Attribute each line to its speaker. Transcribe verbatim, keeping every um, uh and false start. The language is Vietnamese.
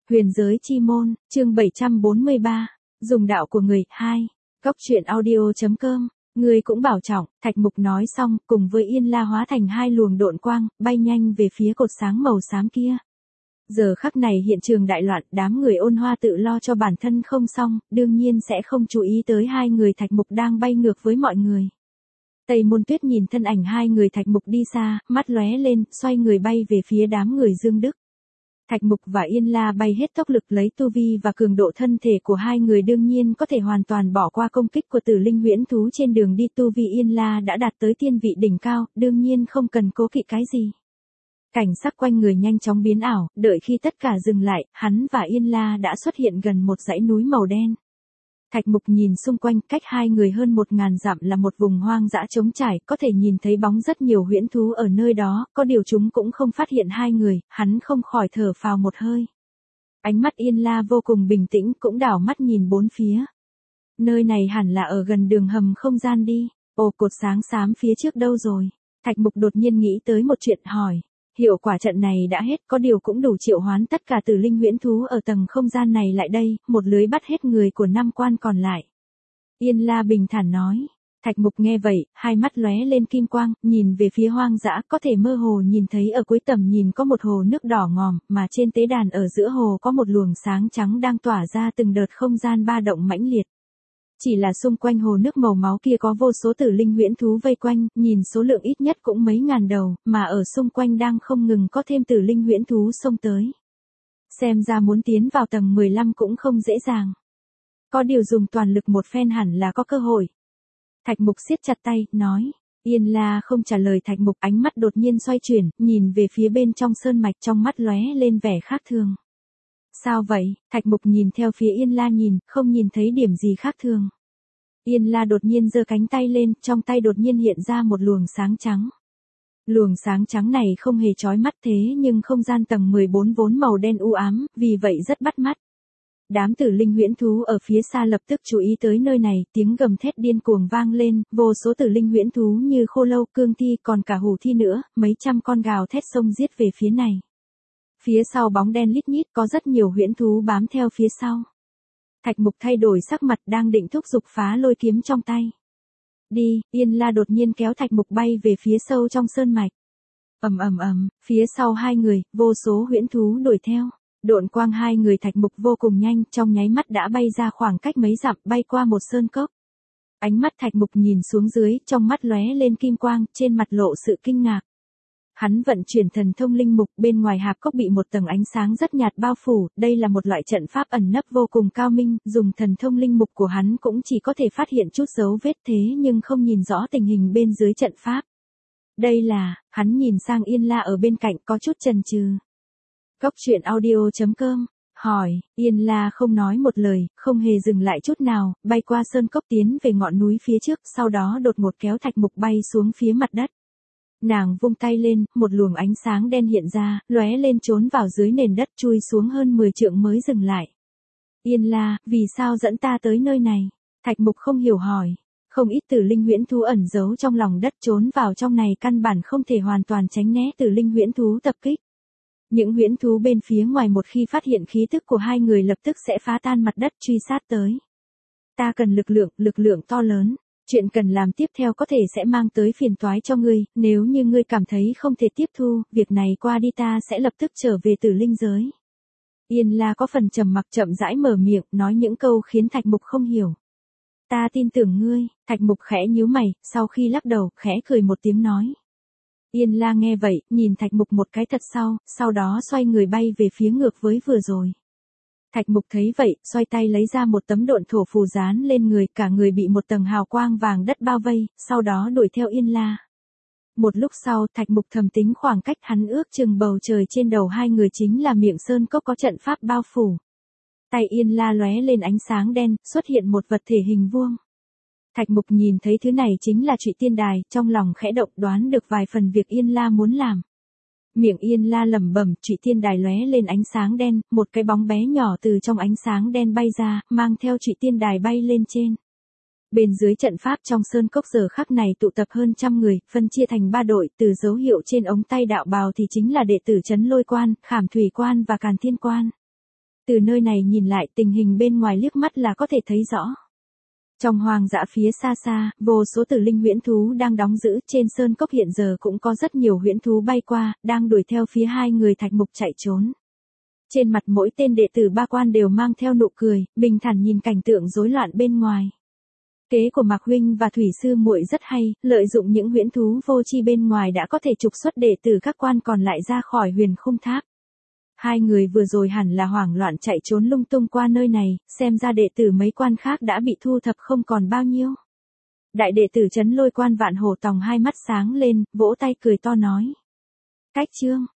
Speaker 1: Huyền giới chi môn, chương bảy trăm bốn mươi ba, dùng đạo của người, hai. Góc truyện audio.com, người cũng bảo trọng, Thạch Mục nói xong, cùng với Yên La hóa thành hai luồng độn quang, bay nhanh về phía cột sáng màu xám kia. Giờ khắc này hiện trường đại loạn, đám người Ôn Hoa tự lo cho bản thân không xong, đương nhiên sẽ không chú ý tới hai người Thạch Mục đang bay ngược với mọi người. Tây Môn Tuyết nhìn thân ảnh hai người Thạch Mục đi xa, mắt lóe lên, xoay người bay về phía đám người Dương Đức. Thạch Mục và Yên La bay hết tốc lực lấy tu vi và cường độ thân thể của hai người đương nhiên có thể hoàn toàn bỏ qua công kích của Tử Linh huyễn thú trên đường đi. Tu vi Yên La đã đạt tới tiên vị đỉnh cao, đương nhiên không cần cố kỵ cái gì. Cảnh sắc quanh người nhanh chóng biến ảo, đợi khi tất cả dừng lại, hắn và Yên La đã xuất hiện gần một dãy núi màu đen. Thạch Mục nhìn xung quanh, cách hai người hơn một ngàn dặm là một vùng hoang dã trống trải, có thể nhìn thấy bóng rất nhiều huyễn thú ở nơi đó, có điều chúng cũng không phát hiện hai người, hắn không khỏi thở phào một hơi. Ánh mắt Yên La vô cùng bình tĩnh, cũng đảo mắt nhìn bốn phía. Nơi này hẳn là ở gần đường hầm không gian đi, ồ cột sáng xám phía trước đâu rồi? Thạch Mục đột nhiên nghĩ tới một chuyện hỏi. Hiệu quả trận này đã hết, có điều cũng đủ triệu hoán tất cả Tử Linh huyễn thú ở tầng không gian này lại đây, một lưới bắt hết người của năm quan còn lại. Yên La bình thản nói. Thạch Mục nghe vậy, hai mắt lóe lên kim quang, nhìn về phía hoang dã, có thể mơ hồ nhìn thấy ở cuối tầm nhìn có một hồ nước đỏ ngòm, mà trên tế đàn ở giữa hồ có một luồng sáng trắng đang tỏa ra từng đợt không gian ba động mãnh liệt. Chỉ là xung quanh hồ nước màu máu kia có vô số Tử Linh huyễn thú vây quanh, nhìn số lượng ít nhất cũng mấy ngàn đầu, mà ở xung quanh đang không ngừng có thêm Tử Linh huyễn thú xông tới. Xem ra muốn tiến vào tầng mười lăm cũng không dễ dàng. Có điều dùng toàn lực một phen hẳn là có cơ hội. Thạch Mục siết chặt tay, nói. Yên La không trả lời Thạch Mục, ánh mắt đột nhiên xoay chuyển, nhìn về phía bên trong sơn mạch, trong mắt lóe lên vẻ khác thường. Sao vậy? Thạch Mục nhìn theo phía Yên La nhìn, không nhìn thấy điểm gì khác thường. Yên La đột nhiên giơ cánh tay lên, trong tay đột nhiên hiện ra một luồng sáng trắng. Luồng sáng trắng này không hề chói mắt thế nhưng không gian tầng mười bốn vốn màu đen u ám, vì vậy rất bắt mắt. Đám Tử Linh huyễn thú ở phía xa lập tức chú ý tới nơi này, tiếng gầm thét điên cuồng vang lên, vô số Tử Linh huyễn thú như khô lâu, cương thi, còn cả hủ thi nữa, mấy trăm con gào thét xông giết về phía này. Phía sau bóng đen lít nhít có rất nhiều huyễn thú bám theo phía sau. Thạch Mục thay đổi sắc mặt, đang định thúc giục phá lôi kiếm trong tay. Đi, Yên La đột nhiên kéo Thạch Mục bay về phía sâu trong sơn mạch. Ầm ầm ầm, phía sau hai người, vô số huyễn thú đuổi theo. Độn quang hai người Thạch Mục vô cùng nhanh, trong nháy mắt đã bay ra khoảng cách mấy dặm, bay qua một sơn cốc. Ánh mắt Thạch Mục nhìn xuống dưới, trong mắt lóe lên kim quang, trên mặt lộ sự kinh ngạc. Hắn vận chuyển thần thông linh mục, bên ngoài hạp cốc bị một tầng ánh sáng rất nhạt bao phủ, đây là một loại trận pháp ẩn nấp vô cùng cao minh, dùng thần thông linh mục của hắn cũng chỉ có thể phát hiện chút dấu vết thế nhưng không nhìn rõ tình hình bên dưới trận pháp. Đây là, hắn nhìn sang Yên La ở bên cạnh có chút chần chừ. Góc truyện audio.com, hỏi, Yên La không nói một lời, không hề dừng lại chút nào, bay qua sơn cốc tiến về ngọn núi phía trước, sau đó đột ngột kéo Thạch Mục bay xuống phía mặt đất. Nàng vung tay lên, một luồng ánh sáng đen hiện ra, lóe lên trốn vào dưới nền đất chui xuống hơn mười trượng mới dừng lại. Yên La, vì sao dẫn ta tới nơi này? Thạch Mục không hiểu hỏi. Không ít Tử Linh huyễn thú ẩn giấu trong lòng đất trốn vào trong này căn bản không thể hoàn toàn tránh né Tử Linh huyễn thú tập kích. Những huyễn thú bên phía ngoài một khi phát hiện khí tức của hai người lập tức sẽ phá tan mặt đất truy sát tới. Ta cần lực lượng, lực lượng to lớn. Chuyện cần làm tiếp theo có thể sẽ mang tới phiền toái cho ngươi, nếu như ngươi cảm thấy không thể tiếp thu, việc này qua đi ta sẽ lập tức trở về Tử Linh giới. Yên La có phần trầm mặc chậm rãi mở miệng, nói những câu khiến Thạch Mục không hiểu. Ta tin tưởng ngươi, Thạch Mục khẽ nhíu mày, sau khi lắc đầu, khẽ cười một tiếng nói. Yên La nghe vậy, nhìn Thạch Mục một cái thật sau, sau đó xoay người bay về phía ngược với vừa rồi. Thạch Mục thấy vậy, xoay tay lấy ra một tấm độn thổ phù dán lên người, cả người bị một tầng hào quang vàng đất bao vây, sau đó đuổi theo Yên La. Một lúc sau, Thạch Mục thầm tính khoảng cách, hắn ước chừng bầu trời trên đầu hai người chính là miệng sơn cốc có trận pháp bao phủ. Tay Yên La lóe lên ánh sáng đen, xuất hiện một vật thể hình vuông. Thạch Mục nhìn thấy thứ này chính là Trụy Tiên Đài, trong lòng khẽ động, đoán được vài phần việc Yên La muốn làm. Miệng Yên La lẩm bẩm, Trụy Tiên Đài lóe lên ánh sáng đen, một cái bóng bé nhỏ từ trong ánh sáng đen bay ra, mang theo Trụy Tiên Đài bay lên trên. Bên dưới trận pháp trong sơn cốc giờ khắc này tụ tập hơn trăm người, phân chia thành ba đội, từ dấu hiệu trên ống tay đạo bào thì chính là đệ tử Trấn Lôi Quan, Khảm Thủy Quan và Càn Thiên Quan. Từ nơi này nhìn lại tình hình bên ngoài liếc mắt là có thể thấy rõ. Trong hoang dã phía xa xa, vô số tử linh huyễn thú đang đóng giữ, trên sơn cốc hiện giờ cũng có rất nhiều huyễn thú bay qua, đang đuổi theo phía hai người Thạch Mục chạy trốn. Trên mặt mỗi tên đệ tử ba quan đều mang theo nụ cười, bình thản nhìn cảnh tượng rối loạn bên ngoài. Kế của Mạc huynh và Thủy sư muội rất hay, lợi dụng những huyễn thú vô tri bên ngoài đã có thể trục xuất đệ tử các quan còn lại ra khỏi Huyền Khung Tháp. Hai người vừa rồi hẳn là hoảng loạn chạy trốn lung tung qua nơi này, xem ra đệ tử mấy quan khác đã bị thu thập không còn bao nhiêu. Đại đệ tử Trấn Lôi Quan Vạn Hổ Tòng hai mắt sáng lên, vỗ tay cười to nói. Cách chương